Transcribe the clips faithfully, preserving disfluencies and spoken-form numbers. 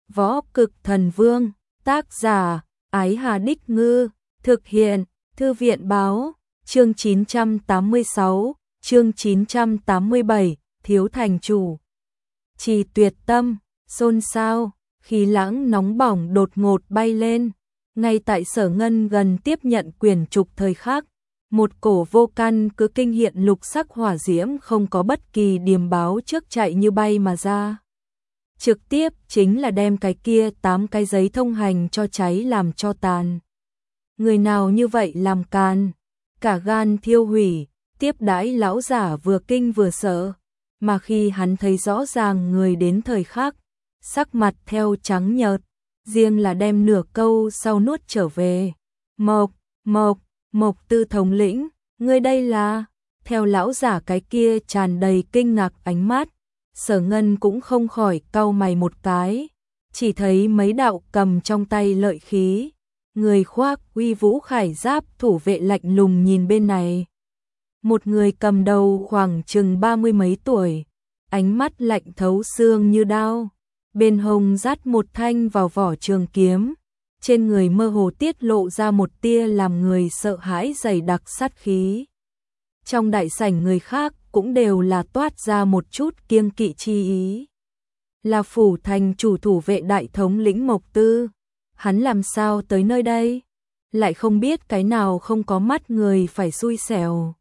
Võ Cực Thần Vương, tác giả, Ái Hà Đích Ngư, thực hiện, Thư viện Báo, chương chín trăm tám mươi sáu, chương chín trăm tám mươi bảy, Thiếu Thành Chủ. Trì Tuyệt Tâm, xôn xao, khí lãng nóng bỏng đột ngột bay lên, ngay tại Sở Ngân gần tiếp nhận quyền trục thời khắc. Một cổ vô căn cứ kinh hiện lục sắc hỏa diễm không có bất kỳ điềm báo trước chạy như bay mà ra. Trực tiếp chính là đem cái kia tám cái giấy thông hành cho cháy làm cho tàn. Người nào như vậy làm can, cả gan thiêu hủy, tiếp đãi lão giả vừa kinh vừa sợ, mà khi hắn thấy rõ ràng người đến thời khắc, sắc mặt theo trắng nhợt, riêng là đem nửa câu sau nuốt trở về. Mộc, Mộc, Mộc Tư thống lĩnh, ngươi đây là, theo lão giả cái kia tràn đầy kinh ngạc ánh mắt, Sở Ngân cũng không khỏi cau mày một cái, chỉ thấy mấy đạo cầm trong tay lợi khí, người khoác uy vũ khải giáp thủ vệ lạnh lùng nhìn bên này. Một người cầm đầu khoảng chừng ba mươi mấy tuổi, ánh mắt lạnh thấu xương như đao, bên hông dắt một thanh vào vỏ trường kiếm, trên người mơ hồ tiết lộ ra một tia làm người sợ hãi dày đặc sát khí. Trong đại sảnh người khác cũng đều là toát ra một chút kiêng kỵ chi ý. Là phủ thành chủ thủ vệ đại thống lĩnh Mộc Tư, hắn làm sao tới nơi đây? Lại không biết cái nào không có mắt người phải xui xẻo.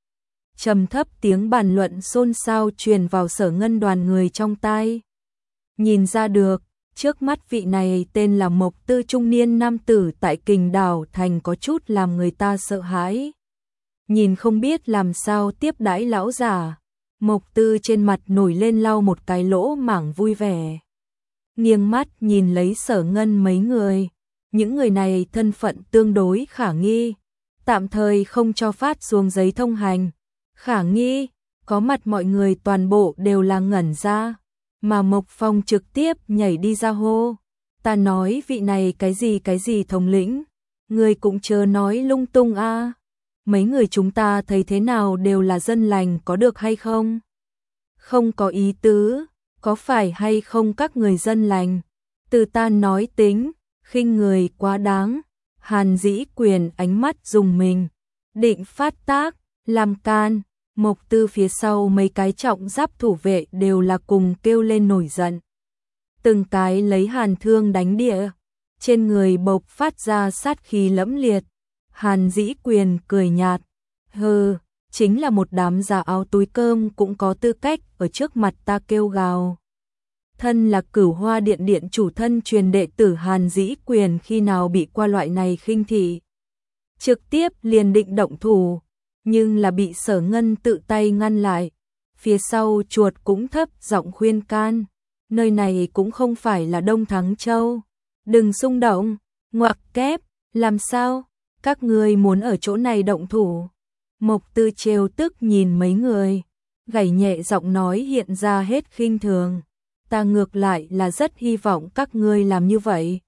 Trầm thấp tiếng bàn luận xôn xao truyền vào Sở Ngân đoàn người trong tai. Nhìn ra được, trước mắt vị này tên là Mộc Tư trung niên nam tử tại Kình Đảo thành có chút làm người ta sợ hãi. Nhìn không biết làm sao tiếp đãi lão giả, Mộc Tư trên mặt nổi lên lau một cái lỗ mảng vui vẻ. Nghiêng mắt nhìn lấy Sở Ngân mấy người, những người này thân phận tương đối khả nghi, tạm thời không cho phát xuống giấy thông hành. Khả nghi, có mặt mọi người toàn bộ đều là ngẩn ra, mà Mộc Phong trực tiếp nhảy đi ra hô. Ta nói vị này cái gì cái gì thống lĩnh, người cũng chớ nói lung tung a. Mấy người chúng ta thấy thế nào đều là dân lành có được hay không? Không có ý tứ, có phải hay không các người dân lành? Từ ta nói tính, khinh người quá đáng. Hàn Dĩ Quyền ánh mắt dùng mình, định phát tác, làm can. Mộc Tư phía sau mấy cái trọng giáp thủ vệ đều là cùng kêu lên nổi giận. Từng cái lấy hàn thương đánh địa, trên người bộc phát ra sát khí lẫm liệt. Hàn Dĩ Quyền cười nhạt, hừ, chính là một đám già áo túi cơm cũng có tư cách ở trước mặt ta kêu gào. Thân là Cửu Hoa Điện điện chủ thân truyền đệ tử Hàn Dĩ Quyền khi nào bị qua loại này khinh thị. Trực tiếp liền định động thủ, nhưng là bị Sở Ngân tự tay ngăn lại. Phía sau chuột cũng thấp giọng khuyên can, nơi này cũng không phải là Đông Thắng Châu. Đừng xung động, ngoặc kép, làm sao? Các ngươi muốn ở chỗ này động thủ? Mộc Tư trêu tức nhìn mấy người, gảy nhẹ giọng nói hiện ra hết khinh thường. Ta ngược lại là rất hy vọng các ngươi làm như vậy.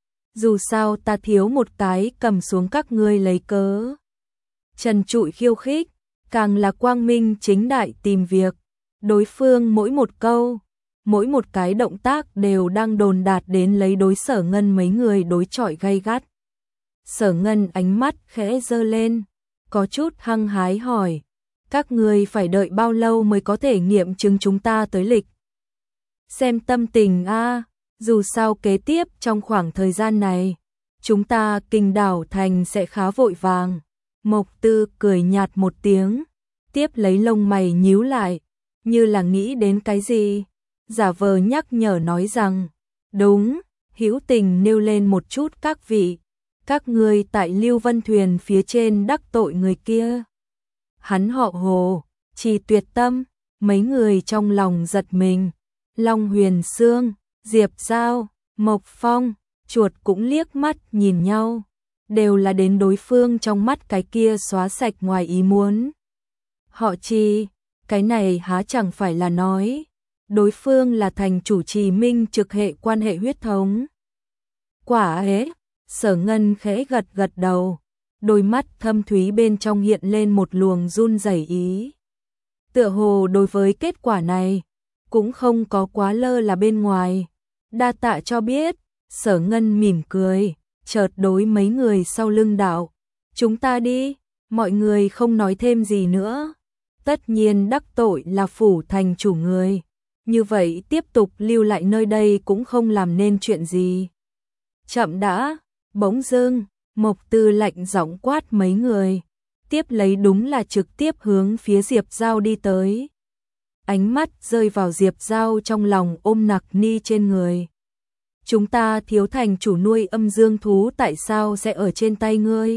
Dù sao ta thiếu một cái cầm xuống các ngươi lấy cớ. Trần trụi khiêu khích, càng là quang minh chính đại tìm việc. Đối phương mỗi một câu, mỗi một cái động tác đều đang đồn đạt đến lấy đối Sở Ngân mấy người đối chọi gay gắt. Sở Ngân ánh mắt khẽ giơ lên, có chút hăng hái hỏi, các người phải đợi bao lâu mới có thể nghiệm chứng chúng ta tới lịch? Xem tâm tình a, dù sao kế tiếp trong khoảng thời gian này, chúng ta Kình Đảo thành sẽ khá vội vàng. Mộc Tư cười nhạt một tiếng, tiếp lấy lông mày nhíu lại, như là nghĩ đến cái gì, giả vờ nhắc nhở nói rằng, đúng, hữu tình nêu lên một chút các vị. Các ngươi tại Lưu Vân Thuyền phía trên đắc tội người kia. Hắn họ Hồ, Trì Tuyệt Tâm, mấy người trong lòng giật mình. Long Huyền Sương, Diệp Giao, Mộc Phong, chuột cũng liếc mắt nhìn nhau. Đều là đến đối phương trong mắt cái kia xóa sạch ngoài ý muốn. Họ Trì, cái này há chẳng phải là nói. Đối phương là thành chủ Trì Minh trực hệ quan hệ huyết thống. Quả ấy. Sở Ngân khẽ gật gật đầu, đôi mắt thâm thúy bên trong hiện lên một luồng run rẩy ý. Tựa hồ đối với kết quả này, cũng không có quá lơ là bên ngoài, Đa tạ cho biết, Sở Ngân mỉm cười, chợt đối mấy người sau lưng đạo. Chúng ta đi, mọi người không nói thêm gì nữa. Tất nhiên đắc tội là phủ thành chủ người. Như vậy tiếp tục lưu lại nơi đây cũng không làm nên chuyện gì. Chậm đã, bỗng dưng, Mộc Tư lạnh giọng quát mấy người. Tiếp lấy đúng là trực tiếp hướng phía Diệp Giao đi tới. Ánh mắt rơi vào Diệp Giao trong lòng ôm nặc ni trên người. Chúng ta thiếu thành chủ nuôi âm dương thú tại sao sẽ ở trên tay ngươi?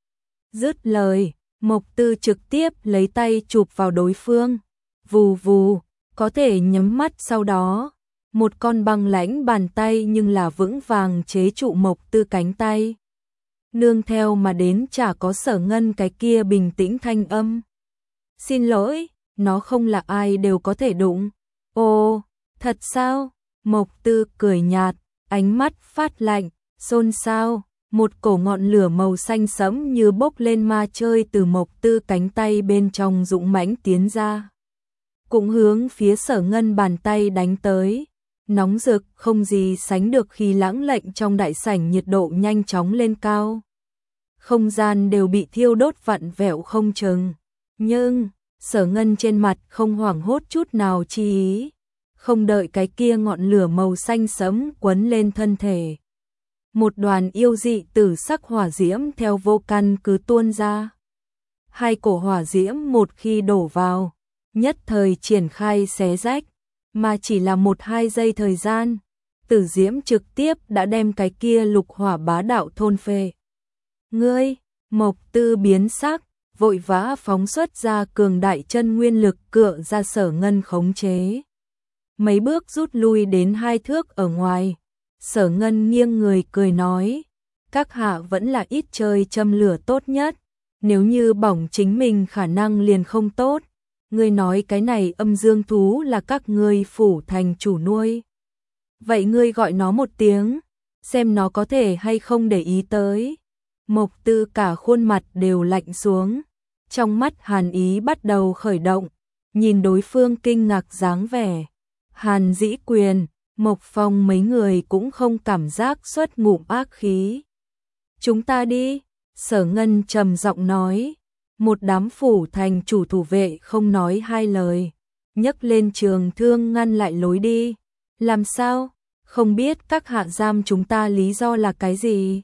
Dứt lời, Mộc Tư trực tiếp lấy tay chụp vào đối phương. Vù vù, có thể nhắm mắt sau đó. Một con băng lãnh bàn tay nhưng là vững vàng chế trụ Mộc Tư cánh tay. Nương theo mà đến chả có Sở Ngân cái kia bình tĩnh thanh âm. Xin lỗi, nó không là ai đều có thể đụng. Ồ, thật sao? Mộc Tư cười nhạt, ánh mắt phát lạnh, xôn xao. Một cổ ngọn lửa màu xanh sẫm như bốc lên ma chơi từ Mộc Tư cánh tay bên trong dũng mãnh tiến ra. Cũng hướng phía Sở Ngân bàn tay đánh tới. Nóng rực không gì sánh được khi lãng lệnh trong đại sảnh nhiệt độ nhanh chóng lên cao. Không gian đều bị thiêu đốt vặn vẹo không chừng. Nhưng, Sở Ngân trên mặt không hoảng hốt chút nào chi ý. Không đợi cái kia ngọn lửa màu xanh sẫm quấn lên thân thể. Một đoàn yêu dị tử sắc hỏa diễm theo vô căn cứ tuôn ra. Hai cổ hỏa diễm một khi đổ vào, nhất thời triển khai xé rách, mà chỉ là một hai giây thời gian, tử diễm trực tiếp đã đem cái kia lục hỏa bá đạo thôn phệ. Ngươi, Mộc Tư biến sắc, vội vã phóng xuất ra cường đại chân nguyên lực cựa ra Sở Ngân khống chế. Mấy bước rút lui đến hai thước ở ngoài. Sở Ngân nghiêng người cười nói, các hạ vẫn là ít chơi châm lửa tốt nhất, nếu như bỏng chính mình khả năng liền không tốt. Ngươi nói cái này âm dương thú là các ngươi phủ thành chủ nuôi. Vậy ngươi gọi nó một tiếng, xem nó có thể hay không để ý tới. Mộc Tư cả khuôn mặt đều lạnh xuống, trong mắt hàn ý bắt đầu khởi động, nhìn đối phương kinh ngạc dáng vẻ. Hàn Dĩ Quyền, Mộc Phong mấy người cũng không cảm giác xuất ngụm ác khí. Chúng ta đi, Sở Ngân trầm giọng nói. Một đám phủ thành chủ thủ vệ không nói hai lời, nhấc lên trường thương ngăn lại lối đi. Làm sao? Không biết các hạ giam chúng ta lý do là cái gì?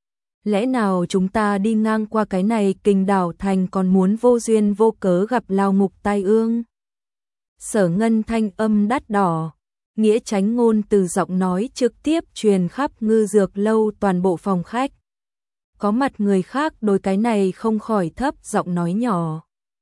Lẽ nào chúng ta đi ngang qua cái này Kình Đảo thành còn muốn vô duyên vô cớ gặp lao ngục tai ương? Sở Ngân thanh âm đắt đỏ, nghĩa tránh ngôn từ giọng nói trực tiếp truyền khắp ngư dược lâu toàn bộ phòng khách. Có mặt người khác đối cái này không khỏi thấp giọng nói nhỏ.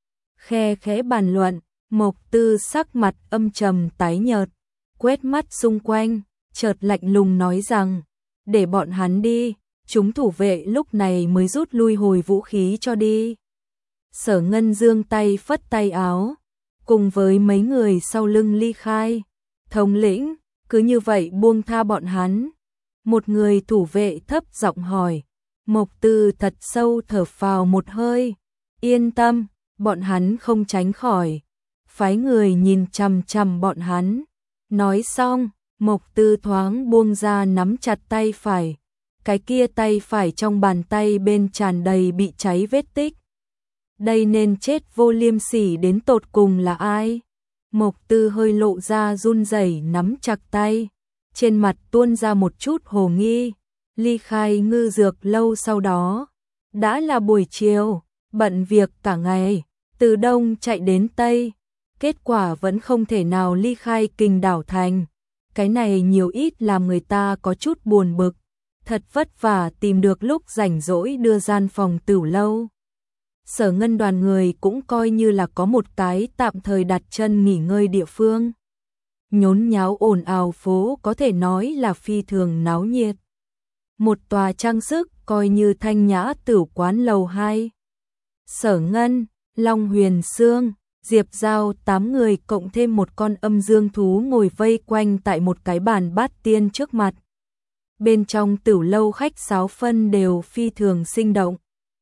Khe khẽ bàn luận, Mộc Tư sắc mặt âm trầm tái nhợt, quét mắt xung quanh, chợt lạnh lùng nói rằng, để bọn hắn đi, chúng thủ vệ lúc này mới rút lui hồi vũ khí cho đi. Sở Ngân giương tay phất tay áo, cùng với mấy người sau lưng ly khai. Thống lĩnh, cứ như vậy buông tha bọn hắn. Một người thủ vệ thấp giọng hỏi. Mộc Tư thật sâu thở phào một hơi. Yên tâm, bọn hắn không tránh khỏi. Phái người nhìn chằm chằm bọn hắn. Nói xong, Mộc Tư thoáng buông ra nắm chặt tay phải. Cái kia tay phải trong bàn tay bên tràn đầy bị cháy vết tích. Đây nên chết vô liêm sỉ đến tột cùng là ai? Mộc Tư hơi lộ ra run rẩy nắm chặt tay. Trên mặt tuôn ra một chút hồ nghi. Ly khai ngư dược lâu sau đó. Đã là buổi chiều, bận việc cả ngày, từ đông chạy đến tây. Kết quả vẫn không thể nào ly khai Kình Đảo thành. Cái này nhiều ít làm người ta có chút buồn bực. Thật vất vả tìm được lúc rảnh rỗi đưa gian phòng tửu lâu. Sở Ngân đoàn người cũng coi như là có một cái tạm thời đặt chân nghỉ ngơi địa phương. Nhốn nháo ồn ào phố có thể nói là phi thường náo nhiệt. Một tòa trang sức coi như thanh nhã tửu quán lầu hai. Sở Ngân, Long Huyền Sương, Diệp Giao tám người cộng thêm một con âm dương thú ngồi vây quanh tại một cái bàn bát tiên trước mặt. Bên trong tửu lâu khách sáo phân đều phi thường sinh động.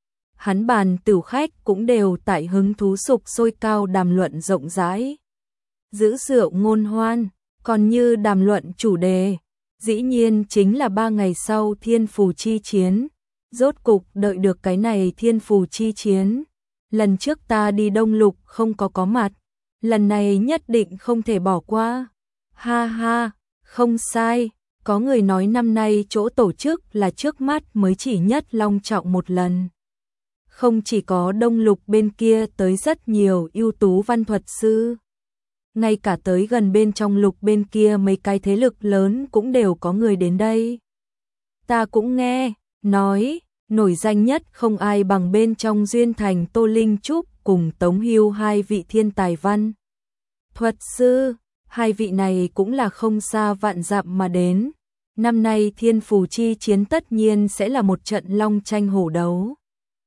Hắn bàn tửu khách cũng đều tại hứng thú sục sôi cao đàm luận rộng rãi. Giữ rượu ngôn hoan, còn như đàm luận chủ đề. Dĩ nhiên chính là ba ngày sau thiên phù chi chiến. Rốt cục đợi được cái này thiên phù chi chiến. Lần trước ta đi Đông Lục không có có mặt, lần này nhất định không thể bỏ qua. Ha ha, không sai, có người nói năm nay chỗ tổ chức là trước mắt mới chỉ nhất long trọng một lần. Không chỉ có Đông Lục bên kia tới rất nhiều ưu tú văn thuật sư, ngay cả tới gần bên trong Lục bên kia mấy cái thế lực lớn cũng đều có người đến đây. Ta cũng nghe, nói, nổi danh nhất không ai bằng bên trong Duyên Thành Tô Linh Trúc cùng Tống Hưu hai vị thiên tài văn thuật sư, hai vị này cũng là không xa vạn dặm mà đến. Năm nay thiên phù chi chiến tất nhiên sẽ là một trận long tranh hổ đấu.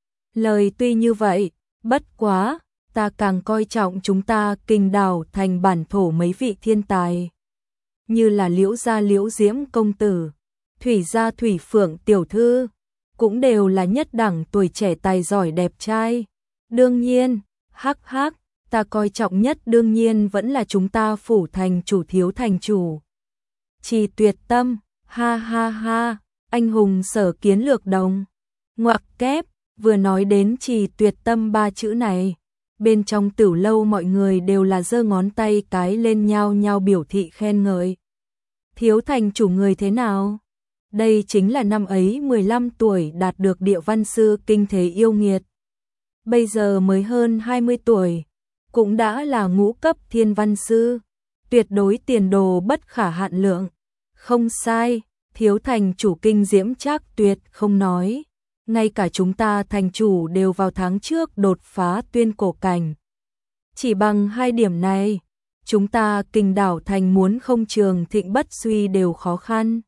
Lời tuy như vậy, bất quá, ta càng coi trọng chúng ta Kinh Đảo thành bản thổ mấy vị thiên tài. Như là Liễu gia Liễu Diễm công tử, Thủy gia Thủy Phượng tiểu thư, cũng đều là nhất đẳng tuổi trẻ tài giỏi đẹp trai. Đương nhiên, hắc hắc, ta coi trọng nhất đương nhiên vẫn là chúng ta phủ thành chủ thiếu thành chủ. Trì Tuyệt Tâm, ha ha ha, anh hùng sở kiến lược đồng. Ngoặc kép, vừa nói đến Trì Tuyệt Tâm ba chữ này, bên trong Tửu lâu mọi người đều là giơ ngón tay cái lên nhau nhau biểu thị khen ngợi. Thiếu thành chủ người thế nào? Đây chính là năm ấy mười lăm tuổi đạt được địa văn sư kinh thế yêu nghiệt. Bây giờ mới hơn hai mươi tuổi, cũng đã là ngũ cấp thiên văn sư, tuyệt đối tiền đồ bất khả hạn lượng. Không sai, thiếu thành chủ kinh diễm trác tuyệt không nói. Ngay cả chúng ta thành chủ đều vào tháng trước đột phá tuyên cổ cảnh. Chỉ bằng hai điểm này, chúng ta Kinh Đảo thành muốn không trường thịnh bất suy đều khó khăn.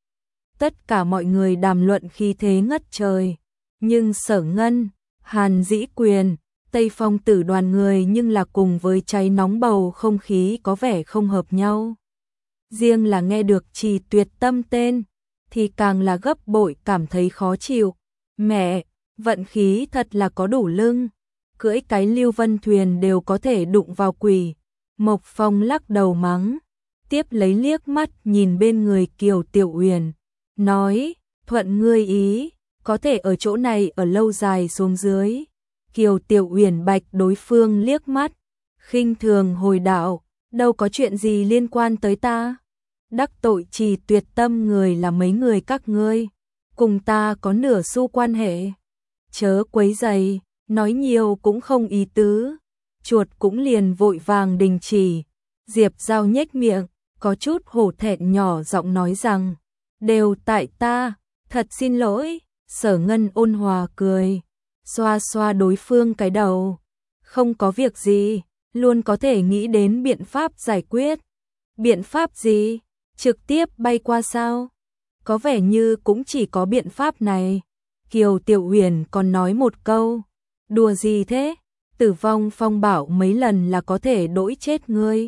Tất cả mọi người đàm luận khi thế ngất trời, nhưng Sở Ngân, Hàn Dĩ Quyền, Tây Phong Tử đoàn người nhưng là cùng với cháy nóng bầu không khí có vẻ không hợp nhau. Riêng là nghe được Trì Tuyệt Tâm tên, thì càng là gấp bội cảm thấy khó chịu. Mẹ, vận khí thật là có đủ lưng, cưỡi cái Lưu Vân thuyền đều có thể đụng vào quỷ. Mộc Phong lắc đầu mắng, tiếp lấy liếc mắt nhìn bên người Kiều Tiểu Uyển, nói, thuận ngươi ý, có thể ở chỗ này ở lâu dài xuống dưới. Kiều Tiểu Uyển bạch đối phương liếc mắt, khinh thường hồi đạo, đâu có chuyện gì liên quan tới ta. Đắc tội Trì Tuyệt Tâm người là mấy người các ngươi, cùng ta có nửa xu quan hệ. Chớ quấy rầy, nói nhiều cũng không ý tứ. Chuột cũng liền vội vàng đình chỉ. Diệp Giao nhếch miệng, có chút hổ thẹn nhỏ giọng nói rằng, đều tại ta, thật xin lỗi. Sở Ngân ôn hòa cười, xoa xoa đối phương cái đầu, không có việc gì, luôn có thể nghĩ đến biện pháp giải quyết. Biện pháp gì? Trực tiếp bay qua sao? Có vẻ như cũng chỉ có biện pháp này. Kiều Tiểu Uyển còn nói một câu, đùa gì thế? Tử vong phong bảo mấy lần là có thể đỗi chết ngươi.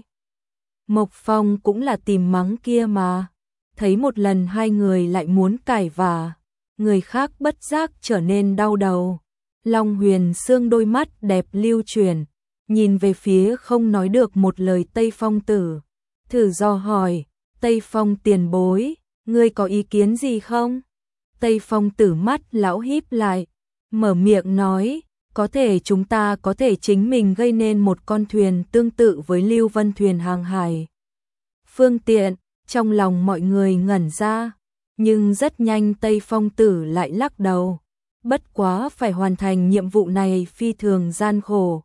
Mộc Phong cũng là tìm mắng kia mà. Thấy một lần hai người lại muốn cãi vả, người khác bất giác trở nên đau đầu. Long Huyền Sương đôi mắt đẹp lưu chuyển, nhìn về phía không nói được một lời Tây Phong Tử, thử do hỏi, Tây Phong tiền bối, ngươi có ý kiến gì không? Tây Phong Tử mắt lão híp lại, mở miệng nói, có thể chúng ta có thể chính mình gây nên một con thuyền tương tự với Lưu Vân thuyền hàng hải. Phương tiện, trong lòng mọi người ngẩn ra, nhưng rất nhanh Tây Phong Tử lại lắc đầu. Bất quá phải hoàn thành nhiệm vụ này phi thường gian khổ.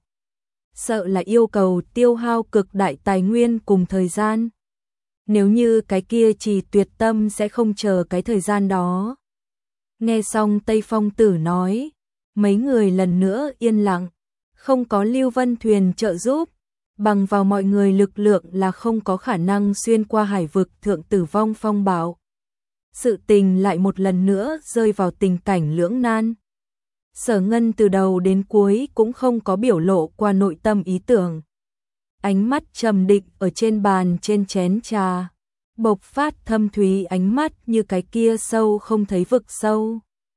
Sợ là yêu cầu tiêu hao cực đại tài nguyên cùng thời gian. Nếu như cái kia Trì Tuyệt Tâm sẽ không chờ cái thời gian đó. Nghe xong Tây Phong Tử nói, mấy người lần nữa yên lặng, không có Lưu Vân thuyền trợ giúp, bằng vào mọi người lực lượng là không có khả năng xuyên qua hải vực thượng Tử vong phong bạo. Sự tình lại một lần nữa rơi vào tình cảnh lưỡng nan. Sở Ngân từ đầu đến cuối cũng không có biểu lộ qua nội tâm ý tưởng. Ánh mắt trầm định ở trên bàn trên chén trà, bộc phát thâm thúy ánh mắt như cái kia sâu không thấy vực sâu.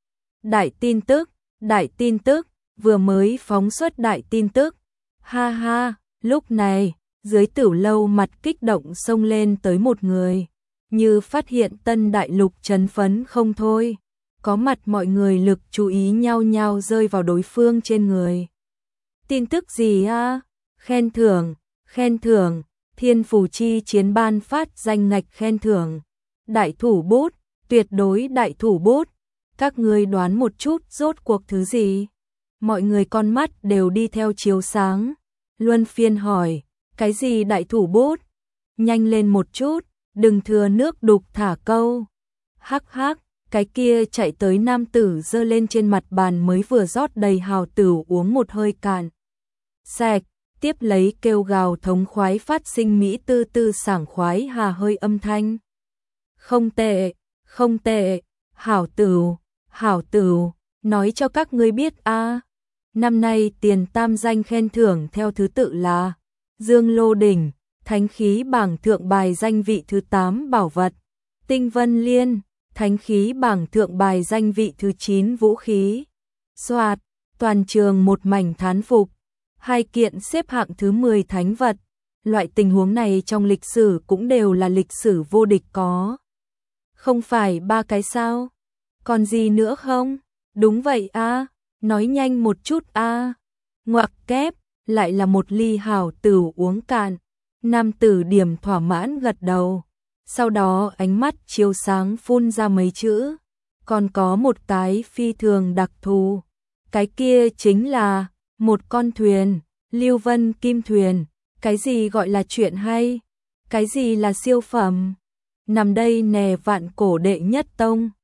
Đại tin tức, đại tin tức, vừa mới phóng xuất đại tin tức. Ha ha, lúc này, dưới Tửu lâu mặt kích động xông lên tới một người. như phát hiện tân đại lục chấn phấn không thôi. Có mặt mọi người lực chú ý nhau nhau rơi vào đối phương trên người. Tin tức gì a? Khen thưởng, khen thưởng, Thiên Phù Chi chiến ban phát danh ngạch khen thưởng. Đại thủ bút, tuyệt đối đại thủ bút. Các ngươi đoán một chút rốt cuộc thứ gì? Mọi người con mắt đều đi theo chiếu sáng. Luân phiên hỏi, cái gì đại thủ bút? Nhanh lên một chút, đừng thừa nước đục thả câu. Hắc hắc, cái kia chạy tới nam tử giơ lên trên mặt bàn mới vừa rót đầy hào tử uống một hơi cạn sạch, tiếp lấy kêu gào thống khoái phát sinh mỹ tư tư sảng khoái hà hơi âm thanh. Không tệ, không tệ, hảo tửu, hảo tửu, nói cho các ngươi biết a, năm nay tiền tam danh khen thưởng theo thứ tự là Dương Lô Đỉnh, Thánh khí bảng thượng bài danh vị thứ tám bảo vật, Tinh Vân Liên, Thánh khí bảng thượng bài danh vị thứ chín vũ khí. Soạt, toàn trường một mảnh thán phục. Hai kiện xếp hạng thứ mười thánh vật. Loại tình huống này trong lịch sử cũng đều là lịch sử vô địch có. Không phải ba cái sao? Còn gì nữa không? Đúng vậy a, nói nhanh một chút a. Ngoặc kép, lại là một ly hảo tửu uống cạn. Nam tử điểm thỏa mãn gật đầu. Sau đó ánh mắt chiếu sáng phun ra mấy chữ. Còn có một cái phi thường đặc thù. Cái kia chính là một con thuyền, Lưu Vân Kim Thuyền. Cái gì gọi là chuyện hay? Cái gì là siêu phẩm? Nằm đây nè vạn cổ đệ nhất tông.